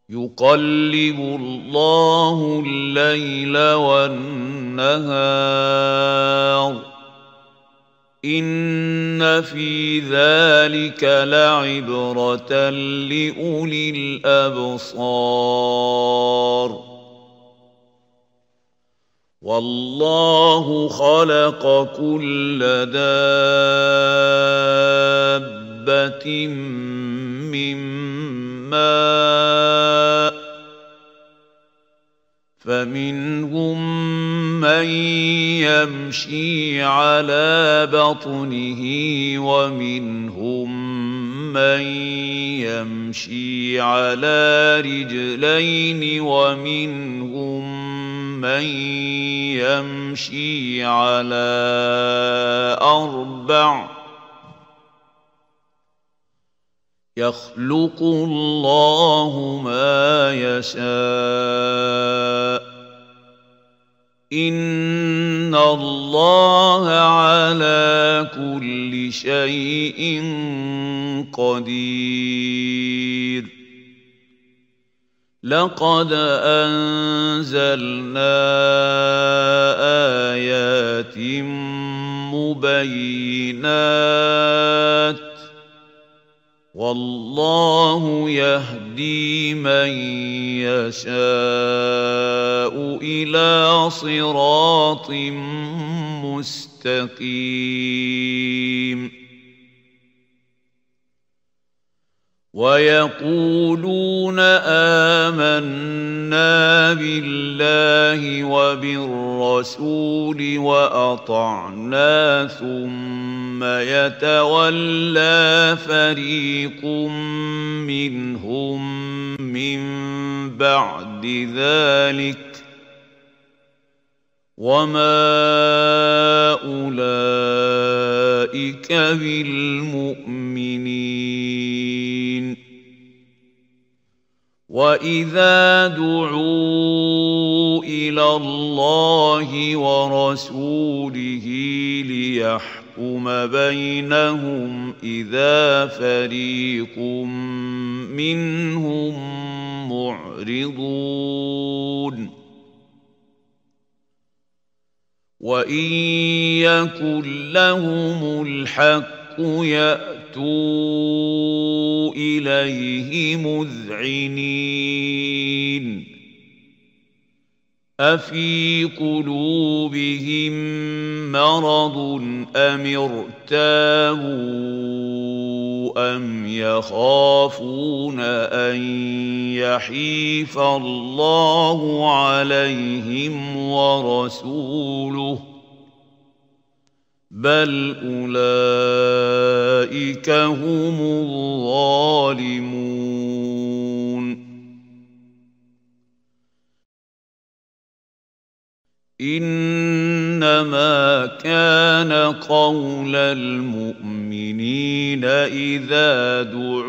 يقلب الله الليل والنهار إن في ذلك لعبرة لأولي الأبصار والله خلق كل دابة من ماء فمنهم من يمشي على بطنه ومنهم من يمشي على رجلين ومنهم من يمشي على أربع يخلق الله ما يشاء إن الله على كل شيء قدير لقد أنزلنا آيات مبينات والله يهدي من يشاء إلى صراط مستقيم ويقولون آمنا بالله وبالرسول وأطعنا ثم يتولى فريق منهم من بعد ذلك وما أولئك بالمؤمنين وإذا دعوا إلى الله ورسوله ليحكم بينهم إذا فريق منهم معرضون وإن يكن لهم الحق يأتوا إليه مذعنين أفي قلوبهم مرض أم ارتابوا أم يخافون أن يحيف الله عليهم ورسوله بل أولئك هم الظالمون إنما كان قول المؤمنين إذا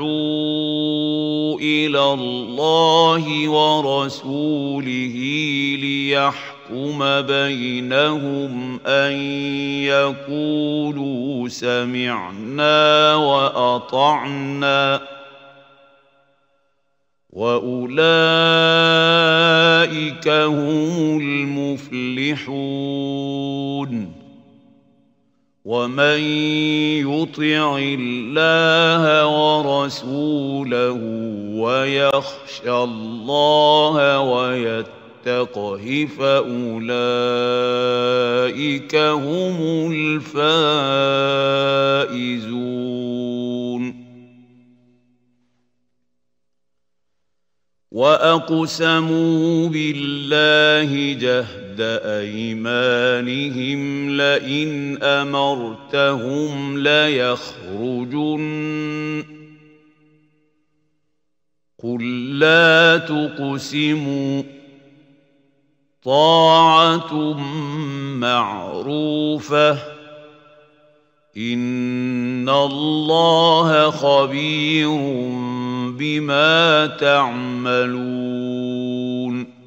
دعوا إلى الله ورسوله ليحكم بينهم أن يقولوا سمعنا وأطعنا وأولئك هم المفلحون ومن يطع الله ورسوله ويخشى الله ويتقه فأولئك هم الفائزون وأقسموا بالله جهد أيمانهم لئن أمرتهم ليخرجن قل لا تقسموا طاعة معروفة إن الله خبير بما تعملون